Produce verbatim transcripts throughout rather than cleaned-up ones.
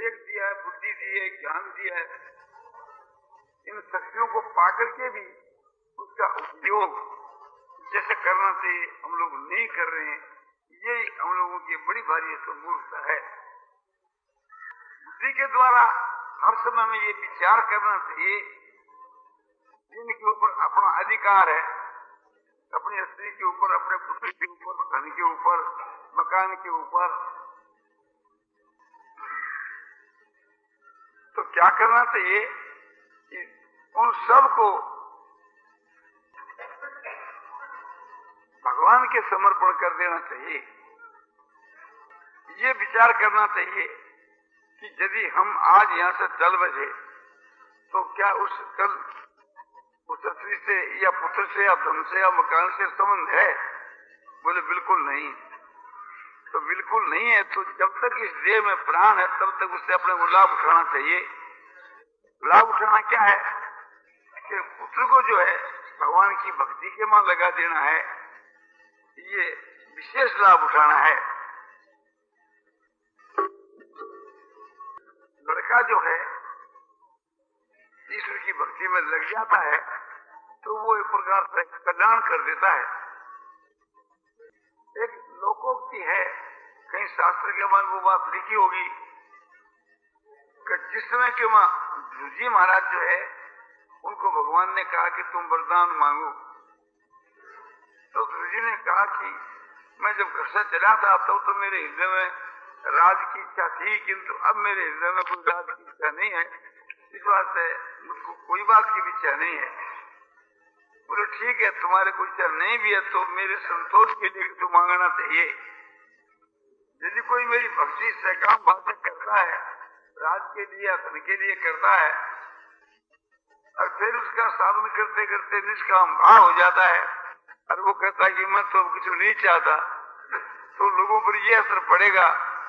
विवेक दिया है, बुद्धि दी है, ज्ञान दिया है, इन शक्तियों को पाकर के भी उसका उपयोग जैसे करना चाहिए हम लोग नहीं कर रहे हैं। यही हम लोगों की बड़ी भारी मूर्खता है। बुद्धि के द्वारा हर समय में ये विचार करना चाहिए जिनके ऊपर अपना अधिकार है, अपनी स्त्री के ऊपर, अपने पुत्र के ऊपर, धन के ऊपर, मकान के ऊपर, तो क्या करना चाहिए कि उन सब को भगवान के समर्पण कर देना चाहिए। ये विचार करना चाहिए कि यदि हम आज यहाँ से चल बजे तो क्या उस कल उस स्त्री से या पुत्र से या धन से या मकान से संबंध है? बोले बिल्कुल नहीं। तो बिल्कुल नहीं है तो जब तक इस देह में प्राण है तब तक उससे अपने को लाभ उठाना चाहिए। लाभ उठाना क्या है कि पुत्र को जो है भगवान की भक्ति के मान लगा देना है, ये विशेष लाभ उठाना है। लड़का जो है ईश्वर की भक्ति में लग जाता है तो वो एक प्रकार से कल्याण कर देता है। एक लोकोक्ति है, कहीं शास्त्र के बाद वो बात लिखी होगी कि जिस समय के मां ध्रुव जी महाराज जो है उनको भगवान ने कहा कि तुम वरदान मांगो, तो ध्रुव जी ने कहा कि मैं जब घर से चला था तब तो, तो मेरे हृदय में राज की इच्छा थी, किंतु अब मेरे हृदय में कोई राज की इच्छा नहीं है, इस बात से मुझको कोई बात की इच्छा नहीं है। बोले ठीक है, तुम्हारे कोई इच्छा नहीं भी है तो मेरे संतोष के लिए तो मांगना चाहिए। यदि कोई मेरी भक्ति सकाम भाव से करता है, राज के लिए धन के लिए करता है, और फिर उसका साधन करते करते निष्काम भाव हो जाता है और वो कहता है कि मैं तो कुछ नहीं चाहता, तो लोगों पर यह असर पड़ेगा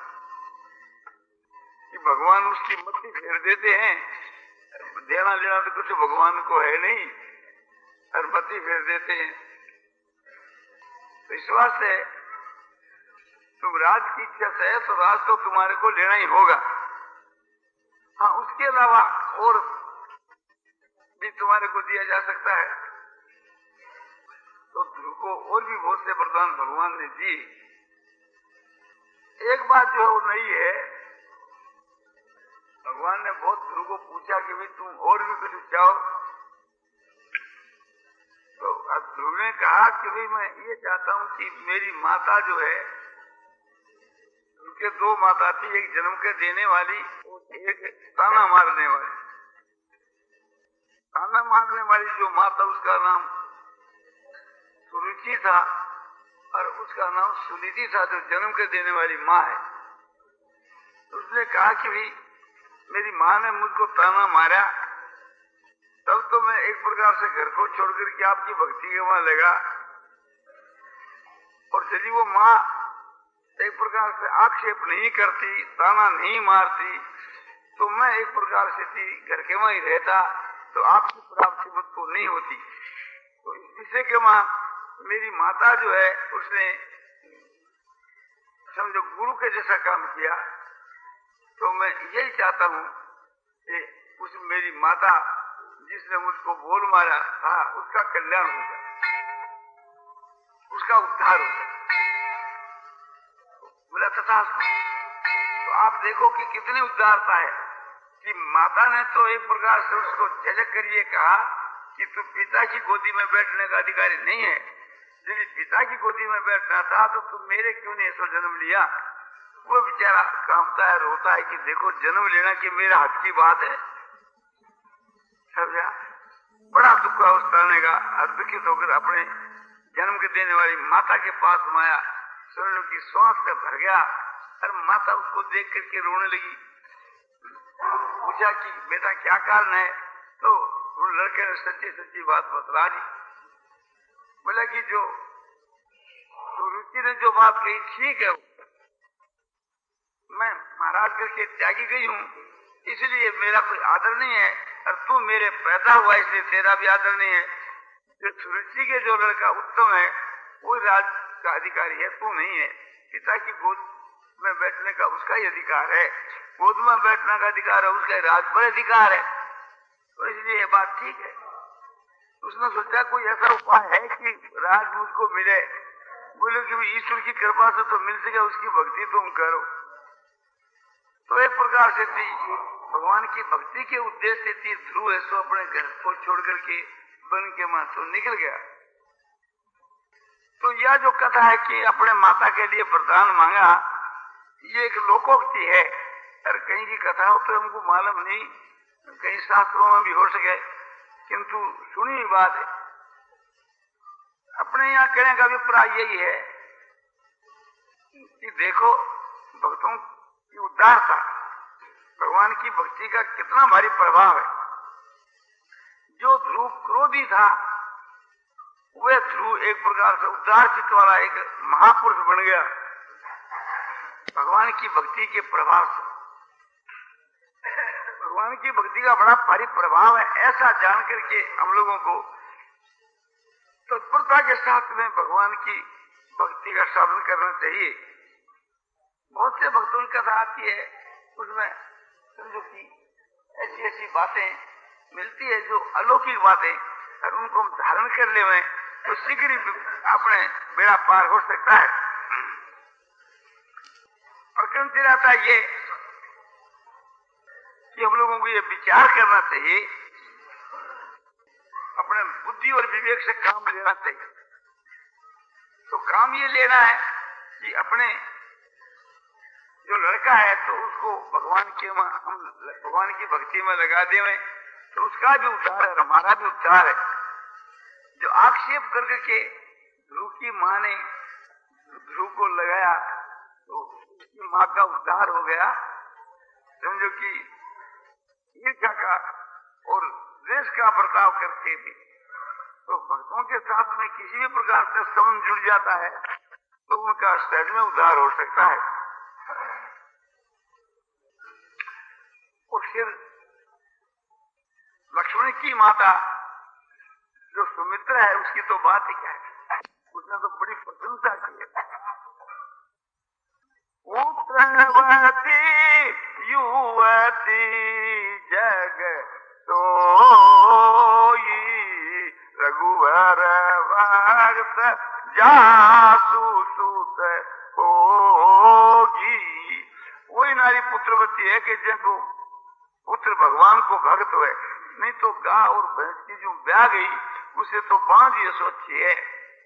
कि भगवान उसकी मत्ती फेर देते हैं। देना लेना तो कुछ भगवान को है नहीं और मत्ती फेर देते हैं। विश्वास है तुम राज की इच्छा से है तो राज तो तुम्हारे को लेना ही होगा। हाँ, उसके अलावा और भी तुम्हारे को दिया जा सकता है। तो ध्रुव को और भी बहुत से वरदान भगवान ने दी। एक बात जो है वो नहीं है, भगवान ने बहुत ध्रुव को पूछा कि भाई तुम और भी कुछ चाहो, तो ध्रुव ने कहा कि भाई मैं ये चाहता हूं कि मेरी माता जो है, उनके दो माता थी, एक जन्म के देने वाली और एक ताना मारने वाली। ताना मारने वाली जो माता उसका नाम सुरुचि था और उसका नाम सुनीति था, जो जन्म के देने वाली माँ है। उसने कहा कि भाई मेरी माँ ने मुझको ताना मारा, तब तो मैं एक प्रकार से घर को छोड़कर के आपकी भक्ति के वहां लगा, और यदि वो माँ एक प्रकार से आक्षेप नहीं करती, ताना नहीं मारती, तो मैं एक प्रकार से थी घर के वहां ही रहता, तो आपकी प्राप्ति मुझको नहीं होती। तो इस विषय के वहां मेरी माता जो है उसने समझो गुरु के जैसा काम किया, तो मैं यही चाहता हूं कि उस मेरी माता जिसने मुझको बोल मारा था उसका कल्याण हो जाए, उसका उद्धार हो जाए। बोला तथा। तो आप देखो कि कितनी उदारता है कि माता ने तो एक प्रकार से उसको झलक कर ये कहा कि तू पिता की गोदी में बैठने का अधिकारी नहीं है। यदि पिता की गोदी में बैठना था तो तुम मेरे क्यों नहीं ऐसा जन्म लिया। वो बेचारा कांपता है, रोता है कि देखो जन्म लेना कि मेरा हक की बात है। समझा? बड़ा दुख हुआ उस तरह का, दुखित होकर अपने जन्म के देने वाली माता के पास माया, स्वर्ण की श्वास से भर गया और माता उसको देख करके रोने लगी। पूछा कि बेटा क्या कारण है, तो उन लड़के ने सच्ची सच्ची बात बतला दी। बोला कि जो तो रुचि ने जो बात कही ठीक है, मैं महाराज करके त्यागी गई हूँ, इसलिए मेरा कोई आदर नहीं है, और तू मेरे पैदा हुआ इसलिए तेरा भी आदर नहीं है। जो रुचि के जो लड़का उत्तम है वो राज का अधिकारी है, तू नहीं है। पिता की गोद में बैठने का उसका ही अधिकार है। गोद में बैठने का अधिकार है, उसका राज पर अधिकार है, तो इसलिए ये बात ठीक है। उसने सोचा कोई ऐसा उपाय है कि राज मुझको मिले। बोले कि ईश्वर की कृपा से तो मिल सके, उसकी भक्ति तुम करो। तो एक प्रकार से थी भगवान की भक्ति के उद्देश्य थी ध्रुव है सो अपने घर को छोड़ करके बन के मां तो निकल गया। तो यह जो कथा है कि अपने माता के लिए वरदान मांगा, ये एक लोकोक्ति है, और कहीं की कथा हो तो हमको मालूम नहीं, कई शास्त्रों में भी हो सके, किंतु सुनी हुई बात है। अपने यहाँ कहने का अभिप्राय यही है कि देखो भक्तों की उदारता, भगवान की भक्ति का कितना भारी प्रभाव है। जो ध्रुव क्रोधी था, वह ध्रुव एक प्रकार से उदार चित्त वाला एक महापुरुष बन गया भगवान की भक्ति के प्रभाव से। भगवान की भक्ति का बड़ा भारी प्रभाव है, ऐसा जान करके हम लोगों को तत्परता के साथ में भगवान की भक्ति का साधन करना चाहिए। बहुत से भक्तों की कथा आती है, उसमें समझो कि ऐसी ऐसी बातें मिलती है जो अलौकिक बातें, और उनको हम धारण कर ले में तो शीघ्र ही अपने बेड़ा पार हो सकता है। प्रकरण से रहता है ये कि हम लोगों को ये विचार करना चाहिए, अपने बुद्धि और विवेक से काम लेना चाहिए। तो काम ये लेना है कि अपने जो लड़का है तो उसको भगवान के हम भगवान की भक्ति में लगा दें, तो उसका भी उद्धार है, हमारा भी उद्धार है। जो आक्षेप करके के ध्रुव की मां ने ध्रुव को लगाया तो उसकी मां का उद्धार हो गया। समझो कि ईर्ष्या का और द्वेष का बर्ताव करके भी तो भक्तों के साथ में किसी भी प्रकार से संबंध जुड़ जाता है तो उनका सहज में उद्धार हो सकता है। और फिर लक्ष्मण की माता जो सुमित्रा है उसकी तो बात ही क्या है, उसने तो बड़ी प्रशंसा की है। पुत्रवती युवती जग सोई रघुवर भक्त जासु सुत होगी। वही नारी पुत्रवती है कि जब पुत्र भगवान को भक्त हुए, नहीं तो गाय और भैंस की जो ब्याह गई उसे तो बांझ ये सोची है।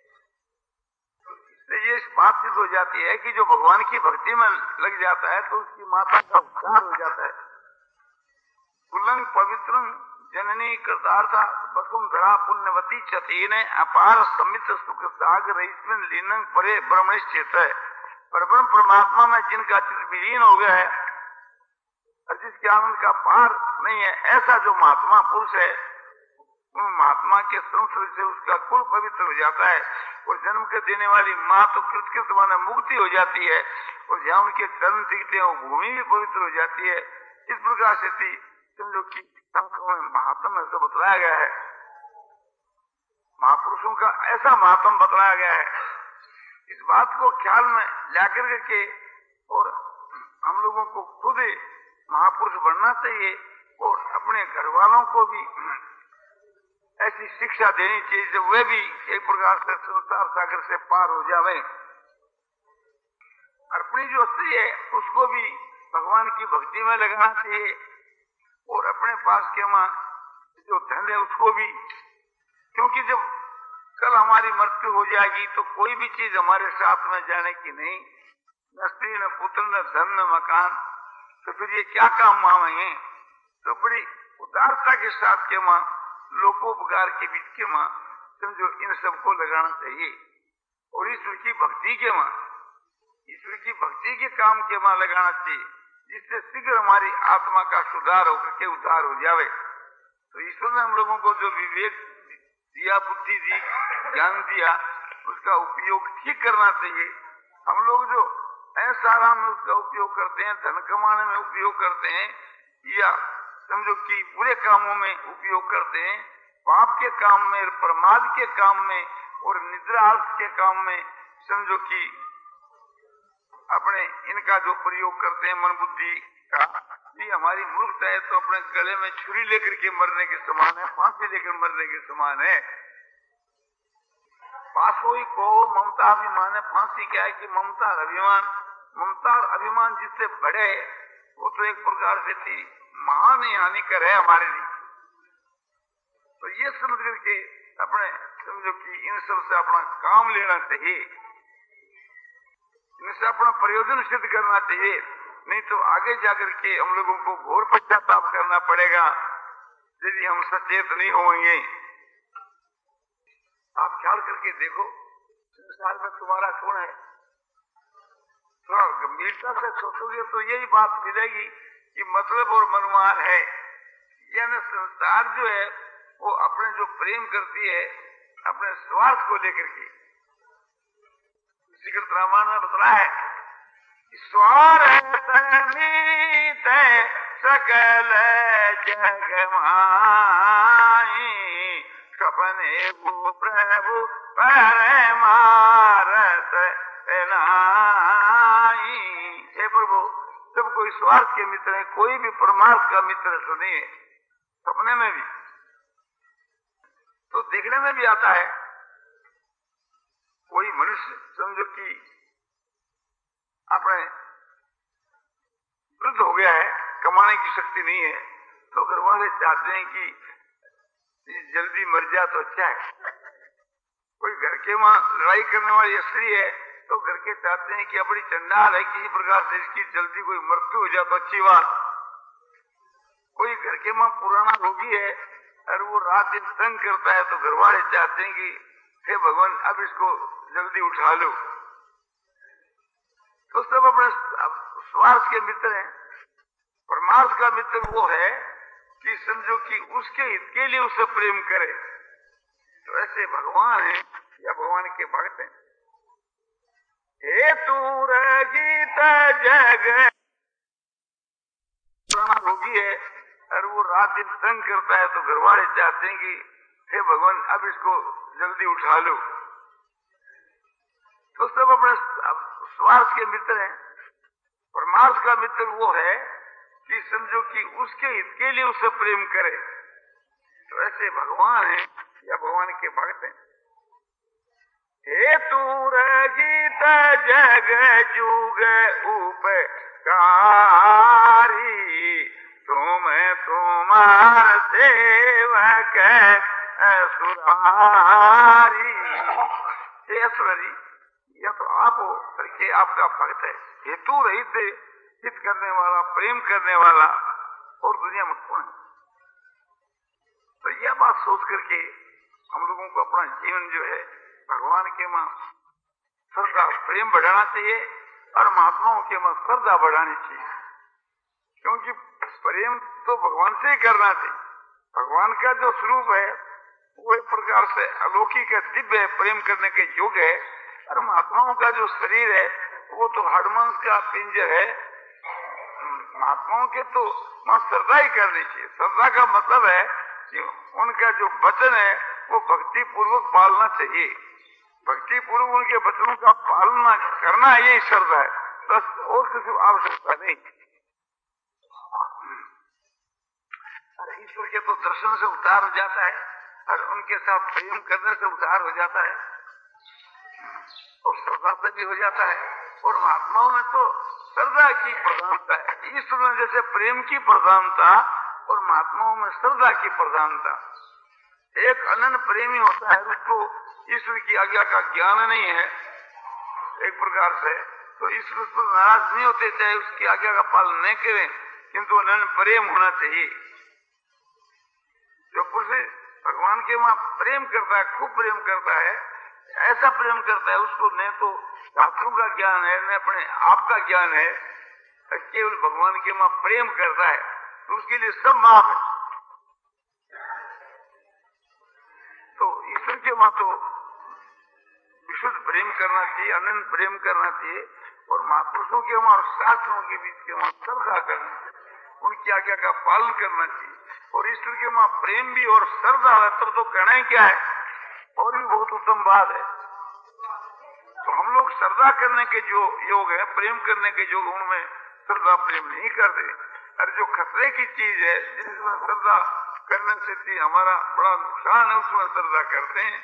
ये बात सिद्ध हो जाती है कि जो भगवान की भक्ति में लग जाता है तो उसकी माता का उद्धार हो जाता है। कुलंग पवित्रं जननी कृतार्था वसुंधरा पुण्यवती चतीन अपार समित सुख सागर इसमें लीनं परे ब्रह्मनिश्चित है। परब्रह्म परमात्मा में जिनका चित्त विलीन हो गया है और जिसके आनंद का पार नहीं है, ऐसा जो महात्मा पुरुष है, उन महात्मा के संसर्ग से उसका कुल पवित्र हो जाता है और जन्म के देने वाली माँ तो कृतकृत माने मुक्ति हो जाती है और जहाँ उनके चरण दिखते हैं वो भूमि भी पवित्र हो जाती है। इस प्रकार से थी समझो कि महात्म ऐसा बतलाया गया है, महापुरुषों का ऐसा महात्म बतलाया गया है। इस बात को ख्याल में लाकर के और हम लोगों को खुद महापुरुष बनना चाहिए और अपने घर वालों को भी ऐसी शिक्षा देनी चाहिए जो वे भी एक प्रकार से संसार सागर से पार हो जावे। अपनी जो स्त्री है उसको भी भगवान की भक्ति में लगाना चाहिए और अपने पास के मां जो धन है उसको भी, क्योंकि जब कल हमारी मृत्यु हो जाएगी तो कोई भी चीज हमारे साथ में जाने की नहीं, न स्त्री न पुत्र न धन न मकान, तो फिर ये क्या काम आवेंगे। तो बड़ी उदारता के साथ के मां लोकोपकार के बीच के मां समझो इन सबको लगाना चाहिए और ईश्वर की भक्ति के मां ईश्वर की भक्ति के काम के मां लगाना चाहिए, जिससे शीघ्र हमारी आत्मा का सुधार होकर के उद्धार हो जावे। तो ईश्वर ने हम लोगों को जो विवेक दिया, बुद्धि दी, ज्ञान दिया, उसका उपयोग ठीक करना चाहिए। हम लोग जो ऐसा आराम में उसका उपयोग करते हैं, धन कमाने में उपयोग करते हैं या समझो कि बुरे कामों में उपयोग करते हैं, पाप के काम में, प्रमाद के काम में और निद्रा आलस के काम में, समझो कि अपने इनका जो प्रयोग करते हैं मन बुद्धि कहा ये हमारी मूर्खता है तो अपने गले में छुरी लेकर के मरने के समान है, फांसी लेकर मरने के समान है। पासोई को ममता अभिमान है। फांसी क्या है कि ममता और अभिमान, ममता और अभिमान जिससे बढ़े वो तो एक प्रकार से थी महान ही हानिकर है हमारे लिए। तो ये समझ करके अपने समझो कि इन सब से अपना काम लेना चाहिए, इनसे अपना प्रयोजन सिद्ध करना चाहिए, नहीं तो आगे जाकर के हम लोगों को घोर पश्चाताप करना पड़ेगा यदि हम सचेत नहीं होंगे। आप ख्याल करके देखो संसार में तुम्हारा कौन है, थोड़ा गंभीरता से सोचोगे तो यही बात मिलेगी कि मतलब और मनमान है। यानी संसार जो है वो अपने जो प्रेम करती है अपने स्वार्थ को लेकर के, श्रीकृष्ण रामायण में बतला है स्वार्थ मीत सकल जग माई सपने वो प्रभु परमारथ नाई। हे प्रभु जब कोई स्वार्थ के मित्र है, कोई भी परमार्थ का मित्र सुनिए सपने में भी तो देखने में भी आता है। कोई मनुष्य समझो कि अपने वृद्ध हो गया है, कमाने की शक्ति नहीं है, तो घर वाले चाहते हैं कि जल्दी मर जाए तो अच्छा है। कोई घर के वहां लड़ाई करने वाली स्त्री है तो घर के चाहते हैं कि अपनी चंडाल है, किसी प्रकार से इसकी जल्दी कोई मृत्यु हो जाए तो अच्छी बात। कोई घर के वहां पुराना रोगी है और वो रात दिन तंग करता है तो घर वाले चाहते हैं कि हे भगवान अब इसको जल्दी उठा लो। तो सब अपने स्वार्थ के मित्र हैं। परमार्थ का मित्र वो है कि समझो कि उसके हित के लिए उसे प्रेम करे। तो ऐसे भगवान है या भगवान के भक्त हैं। हे तू रजित जग पुराना रोगी है और वो रात दिन तंग करता है तो घर वाले चाहते हैं कि हे भगवान अब इसको जल्दी उठा लो। तो सब अपने स्वार्थ के मित्र हैं। परमार्थ का मित्र वो है कि समझो कि उसके हित के लिए उसे प्रेम करे। तो ऐसे भगवान है या भगवान के भक्त हैं। हे तू रजित जग जुग उपकारी तुम तुम्हार सेवक सुधारी। हे असुरी या तो आप हो करके आपका भक्त है। हेतु रहित हित करने वाला, प्रेम करने वाला और दुनिया में कौन है। तो यह बात सोच करके हम लोगों को अपना जीवन जो है भगवान के मां श्रद्धा प्रेम बढ़ाना चाहिए और महात्माओं के मां श्रद्धा बढ़ानी चाहिए। क्योंकि प्रेम तो भगवान से ही करना चाहिए। भगवान का जो स्वरूप है वो एक प्रकार से अलौकिक है, दिव्य है, प्रेम करने के योग्य है। और महात्माओं का जो शरीर है वो तो हडमांस का पिंजर है। महात्माओं के तो वहां श्रद्धा ही करनी चाहिए। श्रद्धा का मतलब है कि उनका जो वचन है वो भक्ति पूर्वक पालना चाहिए। भक्ति पूर्वक उनके वचनों का पालना करना यही श्रद्धा है, बस और किसी आवश्यकता नहीं। ईश्वर के तो दर्शन से उद्धार हो जाता है और उनके साथ प्रेम करने से उद्धार हो जाता है और श्रद्धा से भी हो जाता है। और महात्माओं में तो श्रद्धा की प्रधानता है। ईश्वर में जैसे प्रेम की प्रधानता और महात्माओं में श्रद्धा की प्रधानता। एक अनन्य प्रेमी होता है उसको ईश्वर की आज्ञा का ज्ञान नहीं है एक प्रकार से, तो ईश्वर पर नाराज नहीं होते चाहे उसकी आज्ञा का पालन नहीं करें, किंतु अनन्य प्रेम होना चाहिए। जो पुरुष भगवान के वहां प्रेम करता है, खूब प्रेम करता है, ऐसा प्रेम करता है उसको न तो शास्त्रों का ज्ञान है न अपने आप का ज्ञान है, केवल भगवान के वहां प्रेम करता है तो उसके लिए सब माफ है। तो ईश्वर के वहां तो विशुद्ध प्रेम करना चाहिए, अनंत प्रेम करना चाहिए। और महापुरुषों के वहां और शास्त्रों के बीच के वहां श्रद्धा करना चाहिए, उनकी आज्ञा का पालन करना चाहिए। और ईश्वर के वहां प्रेम भी और श्रद्धा है तब तो कहना ही क्या है, और भी बहुत उत्तम बात है। तो हम लोग श्रद्धा करने के जो योग है, प्रेम करने के जो उनमें श्रद्धा प्रेम नहीं करते। और जो खतरे की चीज है जिसमें श्रद्धा करने से थी हमारा बड़ा नुकसान है, उसमें श्रद्धा करते हैं।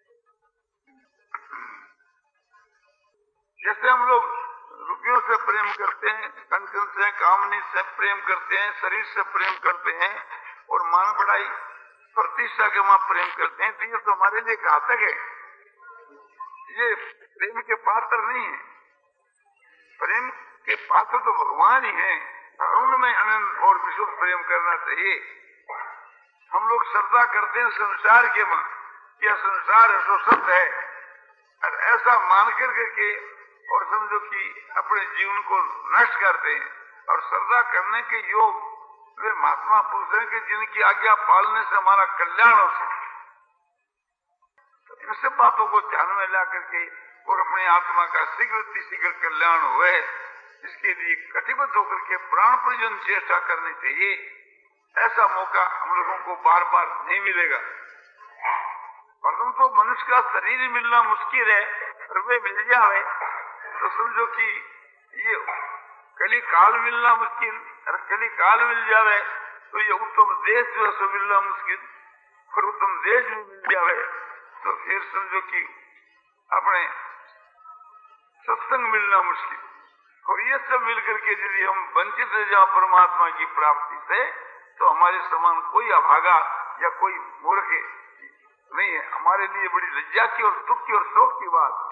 जैसे हम लोग रुपयों से प्रेम करते हैं, कंचन से, कामनी से प्रेम करते हैं, शरीर से प्रेम करते हैं और मान बढ़ाई प्रतिष्ठा के वहां प्रेम करते हैं, तो ये तो हमारे लिए घातक है। ये प्रेम के पात्र नहीं है। प्रेम के पात्र तो भगवान ही हैं, उनमें अनंत और विशुद्ध प्रेम करना चाहिए। हम लोग श्रद्धा करते हैं संसार के मां, यह संसार है सो सत्य है, और ऐसा मान कर के और समझो कि अपने जीवन को नष्ट करते हैं। और श्रद्धा करने के योग वे महात्मा पुरुष हैं कि जिनकी आज्ञा पालने से हमारा कल्याण हो सके। तो इन सब बातों को ध्यान में ला करके और अपनी आत्मा का शीघ्र शीघ्र कल्याण हुए, इसके लिए कटिबद्ध होकर के प्राण प्रयोजन चेष्टा करनी चाहिए। ऐसा मौका हम लोगों को बार बार नहीं मिलेगा। प्रथम तो मनुष्य का शरीर मिलना मुश्किल है, और वे मिल जाए तो समझो कि ये कली काल मिलना मुश्किल, और कली काल मिल जावे तो ये उत्तम देश जो है सो मिलना मुश्किल, और उत्तम देश भी मिल जावे तो फिर समझो कि अपने सत्संग मिलना मुश्किल। और ये सब मिलकर के यदि हम वंचित रह जाओ परमात्मा की प्राप्ति से, तो हमारे समान कोई अभागा या कोई मूर्ख नहीं है। हमारे लिए बड़ी लज्जा की और दुख की और शोक की बात।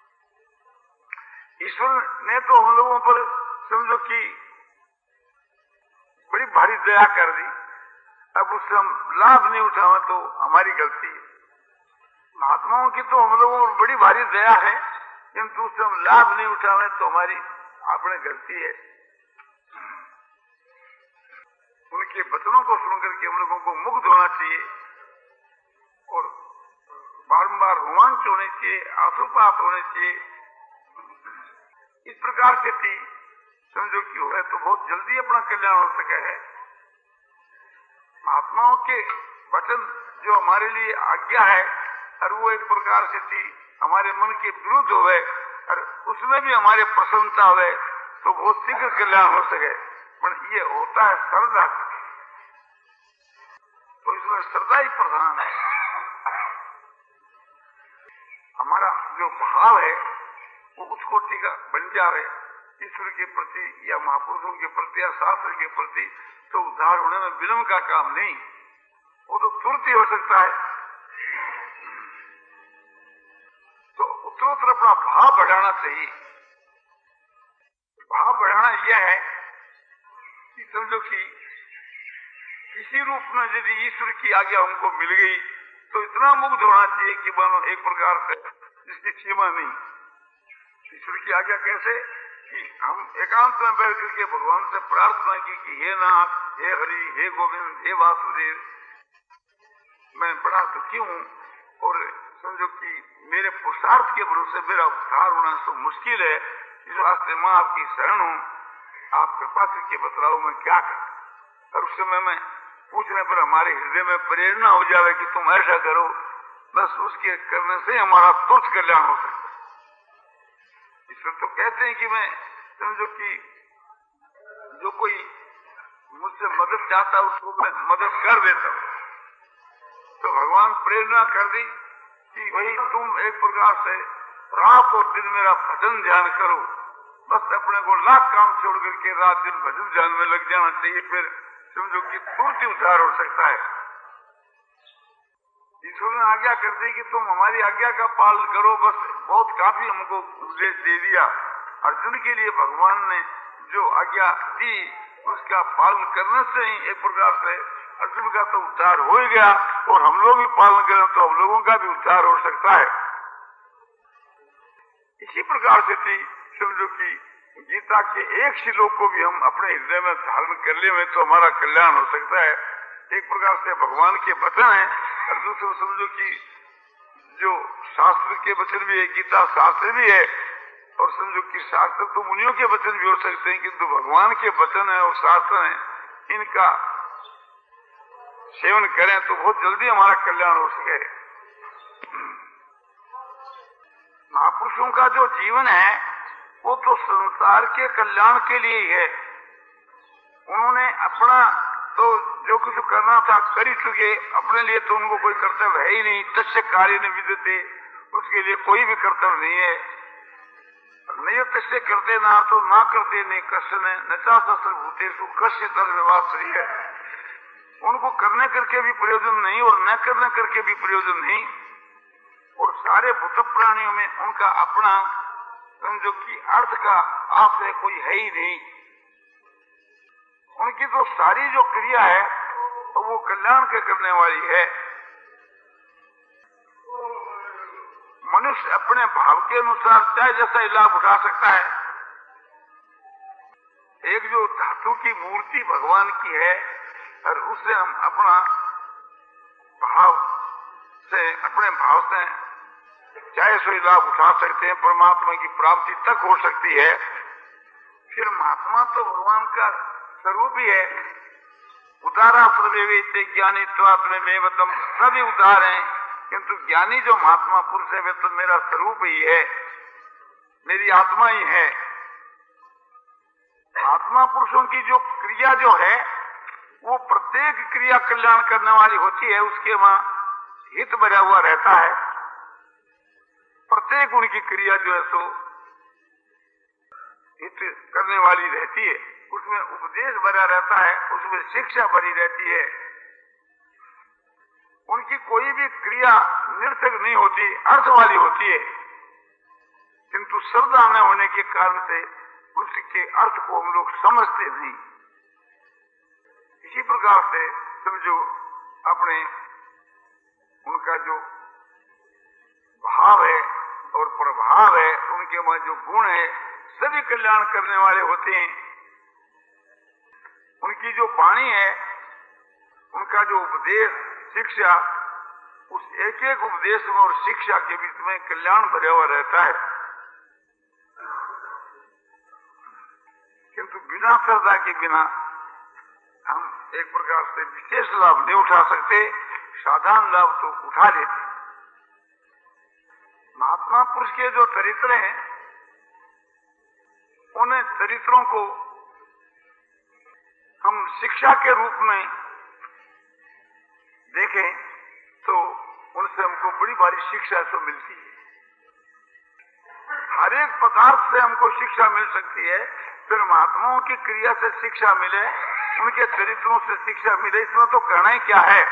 ईश्वर ने तो हम लोगों पर समझो कि बड़ी भारी दया कर दी, अब उससे हम लाभ नहीं उठावे तो हमारी गलती है। महात्माओं की तो हम लोगों पर बड़ी भारी दया है, किंतु उससे हम लाभ नहीं उठावे तो हमारी अपनी गलती है। उनके वचनों को सुनकर के हम लोगों को मुग्ध होना चाहिए और बारंबार रोमांच होने चाहिए, आंसुपात होने चाहिए। इस प्रकार से थी समझो कि हो तो बहुत जल्दी अपना कल्याण हो सका है। महात्माओं के वचन जो हमारे लिए आज्ञा है, और वो एक प्रकार से थी हमारे मन के विरुद्ध हो गए, और उसमें भी हमारे प्रसन्नता हुए तो बहुत शीघ्र कल्याण हो सके। पर ये होता है श्रद्धा, तो इसमें श्रद्धा ही प्रधान है। हमारा जो भाव है वो उस कोटि का बन जाए ईश्वर के प्रति या महापुरुषों के प्रति या शास्त्र के प्रति, तो उद्धार होने में विलंब का काम नहीं, वो तो तुरंत ही हो सकता है। तो उत्तरोत्तर अपना भाव बढ़ाना चाहिए। भाव बढ़ाना यह है कि समझो कि किसी रूप में यदि ईश्वर की आज्ञा हमको मिल गई तो इतना मुग्ध होना चाहिए कि मानो एक प्रकार से जिसकी सीमा नहीं। ईश्वर की आज्ञा कैसे कि हम एकांत में बैठ करके भगवान से प्रार्थना की कि हे नाथ, हे हरि, हे गोविंद, हे वासुदेव, मैं बड़ा दुखी हूँ और समझो कि मेरे पुरुषार्थ के भरोसे मेरा उद्धार होना तो मुश्किल है। इस वास्ते मैं आपकी शरण हूँ, आप कृपा करके बतलाओ मैं क्या करूं। और उस समय में पूछने पर हमारे हृदय में प्रेरणा हो जाए कि तुम ऐसा करो, बस उसके करने से हमारा तुरंत कल्याण हो सकता है। ईश्वर तो कहते हैं कि मैं समझो कि जो कोई मुझसे मदद चाहता उसको मैं मदद कर देता हूँ। तो भगवान प्रेरणा कर दी कि भाई तुम एक प्रकार से रात और दिन मेरा भजन ध्यान करो, बस अपने को लाख काम छोड़ करके रात दिन भजन ध्यान में लग जाना चाहिए, फिर समझो कि तुरंत उद्धार हो सकता है। ईश्वर ने आज्ञा कर दी कि तुम हमारी आज्ञा का पालन करो, बस बहुत काफी हमको उपदेश दे दिया। अर्जुन के लिए भगवान ने जो आज्ञा दी उसका पालन करने से ही एक प्रकार से अर्जुन का तो उद्धार हो ही गया, और हम लोग भी पालन करें तो हम लोगों का भी उद्धार हो सकता है। इसी प्रकार से थी समझो कि गीता के एक श्लोक को भी हम अपने हृदय में धारण कर ले तो हमारा कल्याण हो सकता है। एक प्रकार से भगवान के वचन है, और दूसरे समझो कि जो शास्त्र के वचन भी है, गीता शास्त्र भी है, और समझो कि शास्त्र तो मुनियों के वचन भी हो सकते हैं, किंतु भगवान के वचन है और शास्त्र है, इनका सेवन करें तो बहुत जल्दी हमारा कल्याण हो सके। महापुरुषों का जो जीवन है वो तो संसार के कल्याण के लिए ही है। उन्होंने अपना तो जो कुछ करना था कर ही चुके, अपने लिए तो उनको कोई कर्तव्य है ही नहीं। तस्य कार्य न विद्यते, उसके लिए कोई भी कर्तव्य नहीं है। नहीं तस्य करते ना तो ना करते नहीं कष्ट ने नचा शस्त्र भूतेषु कश्य तर विवासरी है। उनको करने करके भी प्रयोजन नहीं और न करने करके भी प्रयोजन नहीं। और सारे भूत प्राणियों में उनका अपना समझो कि अर्थ का आश्रय कोई है ही नहीं। उनकी तो सारी जो क्रिया है वो कल्याण के करने वाली है। मनुष्य अपने भाव के अनुसार चाहे जैसा ही लाभ उठा सकता है। एक जो धातु की मूर्ति भगवान की है और उससे हम अपना भाव से अपने भाव से चाहे सो लाभ उठा सकते हैं, परमात्मा की प्राप्ति तक हो सकती है। फिर महात्मा तो भगवान का स्वरूप ही है। उदारा सर्वे ज्ञानी में मतम, सभी उदार हैं, किंतु ज्ञानी जो महात्मा पुरुष है वे तो मेरा स्वरूप ही है, मेरी आत्मा ही है। महात्मा पुरुषों की जो क्रिया जो है वो प्रत्येक क्रिया कल्याण करने वाली होती है, उसके वहां हित भरा हुआ रहता है। प्रत्येक उनकी क्रिया जो है सो हित करने वाली रहती है, उसमें उपदेश भरा रहता है, उसमें शिक्षा भरी रहती है। उनकी कोई भी क्रिया निरर्थक नहीं होती, अर्थ वाली होती है, किंतु श्रद्धा न होने के कारण से उसके अर्थ को हम लोग समझते नहीं। इसी प्रकार से समझो अपने उनका जो भाव है और प्रभाव है, उनके में जो गुण है सभी कल्याण करने वाले होते हैं। उनकी जो वाणी है, उनका जो उपदेश शिक्षा, उस एक एक उपदेश में और शिक्षा के बीच में कल्याण भरा हुआ रहता है। किंतु बिना श्रद्धा के बिना हम एक प्रकार से विशेष लाभ नहीं उठा सकते, साधारण लाभ तो उठा लेते। महात्मा पुरुष के जो चरित्र हैं, उन चरित्रों को हम शिक्षा के रूप में देखें तो उनसे हमको बड़ी भारी शिक्षा तो मिलती है। हर एक पदार्थ से हमको शिक्षा मिल सकती है। फिर महात्माओं की क्रिया से शिक्षा मिले, उनके चरित्रों से शिक्षा मिले, इसमें तो कहना ही क्या है।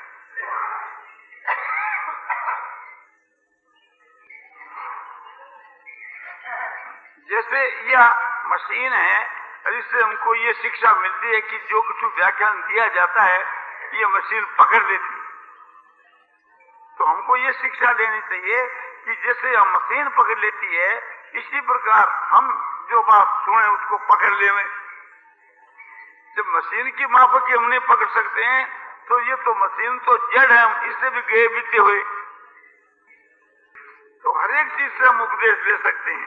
जैसे यह मशीन है, इससे हमको ये शिक्षा मिलती है कि जो कुछ व्याख्यान दिया जाता है ये मशीन पकड़ लेती है। तो हमको ये शिक्षा देनी चाहिए कि जैसे यह मशीन पकड़ लेती है, इसी प्रकार हम जो बात सुने उसको पकड़ लें। जब मशीन की माफक हम नहीं पकड़ सकते हैं तो ये तो मशीन तो जड़ है, हम इससे भी गए बीते हुए। तो हर एक चीज से हम उपदेश ले सकते हैं।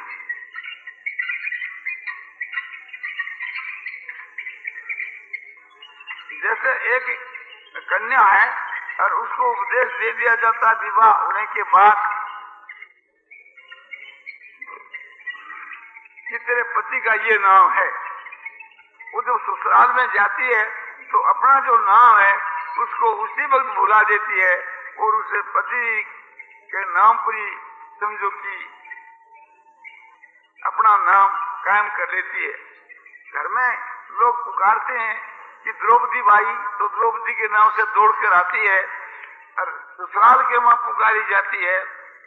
जैसे एक कन्या है और उसको उपदेश दे दिया जाता विवाह होने के बाद कि तेरे पति का ये नाम है। वो जब ससुराल में जाती है तो अपना जो नाम है उसको उसी वक्त भुला देती है और उसे पति के नाम पर ही समझो कि अपना नाम कायम कर लेती है। घर में लोग पुकारते हैं कि द्रौपदी बाई, तो द्रौपदी के नाम से दौड़ कर आती है, और ससुराल के वहां पुकारी जाती है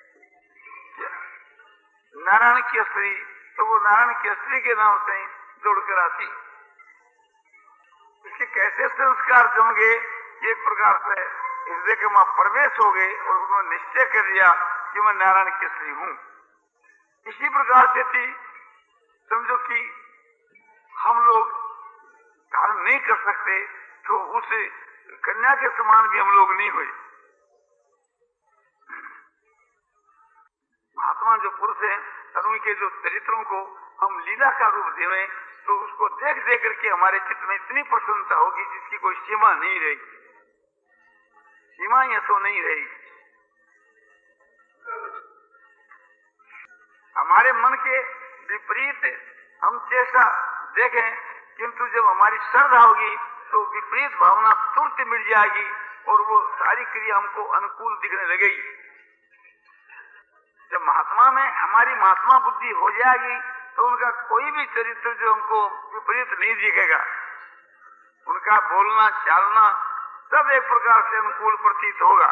नारायण की स्त्री, तो वो नारायण की स्त्री के नाम से दौड़ कर आती। इसके कैसे संस्कार जम गए, एक प्रकार से हृदय के वहां प्रवेश हो गए और उन्होंने निश्चय कर लिया कि मैं नारायण की स्त्री हूं। इसी प्रकार से थी समझो कि हम लोग धारण नहीं कर सकते तो उस कन्या के समान भी हम लोग नहीं हुए। महात्मा जो पुरुष है और उनके जो चरित्रों को हम लीला का रूप देवें तो उसको देख देख करके हमारे चित्त में इतनी प्रसन्नता होगी जिसकी कोई सीमा नहीं रही। सीमा यह तो नहीं रही। हमारे मन के विपरीत हम चेष्टा देखें, किंतु जब हमारी श्रद्धा होगी तो विपरीत भावना तुरंत मिट जाएगी और वो सारी क्रिया हमको अनुकूल दिखने लगेगी। जब महात्मा में हमारी महात्मा बुद्धि हो जाएगी तो उनका कोई भी चरित्र जो हमको विपरीत नहीं दिखेगा, उनका बोलना चालना सब एक प्रकार से अनुकूल प्रतीत होगा।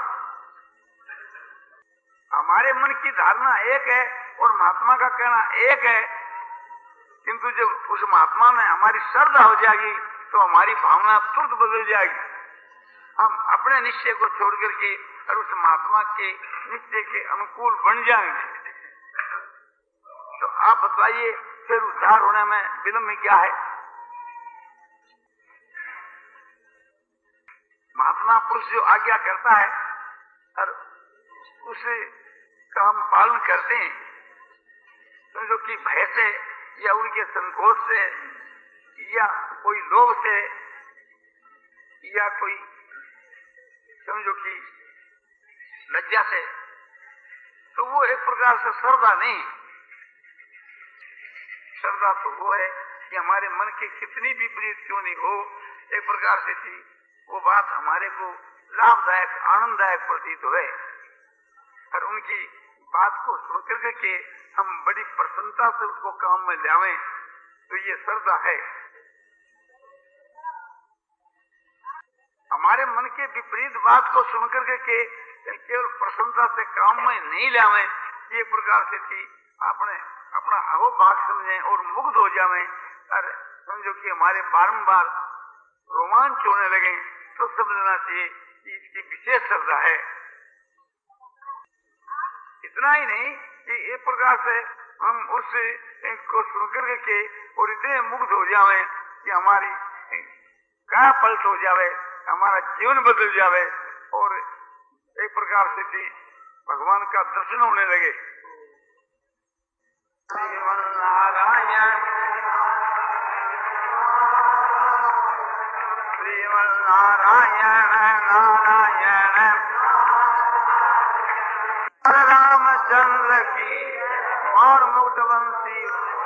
हमारे मन की धारणा एक है और महात्मा का कहना एक है, किंतु जब उस महात्मा में हमारी श्रद्धा हो जाएगी तो हमारी भावना तुरंत बदल जाएगी। हम अपने निश्चय को छोड़ करके और उस महात्मा के निश्चय के अनुकूल बन जाएंगे। तो आप बताइए फिर उद्धार होने में विलंब क्या है? महात्मा पुरुष जो आज्ञा करता है और उसे का हम पालन करते हैं, समझो कि भय से या उनके संकोच से या कोई लोभ से या कोई समझो कि लज्जा से, तो वो एक प्रकार से श्रद्धा नहीं। श्रद्धा तो वो है कि हमारे मन की कितनी विपरीत क्यों नहीं हो, एक प्रकार से थी वो बात हमारे को लाभदायक आनंददायक प्रतीत हुए और उनकी बात को सुन करके हम बड़ी प्रसन्नता से उसको काम में लावें, तो ये श्रद्धा है। हमारे मन के विपरीत बात को सुन करके केवल प्रसन्नता से काम में नहीं लावे, ये प्रकार से थी आपने अपना अहो भाग समझे और मुग्ध हो जावे और समझो कि हमारे बारंबार रोमांच होने लगे, तो समझना चाहिए कि इसकी विशेष श्रद्धा है। इतना ही नहीं कि एक प्रकार से हम उस को सुन करके और इतने मुग्ध हो जावे कि हमारी क्या पलट हो जावे, हमारा जीवन बदल जावे और एक प्रकार से भी भगवान का दर्शन होने लगे। श्रीमन नारायण श्रीमन नारायण नारायण रामचंद्र की और मुग्धवंशी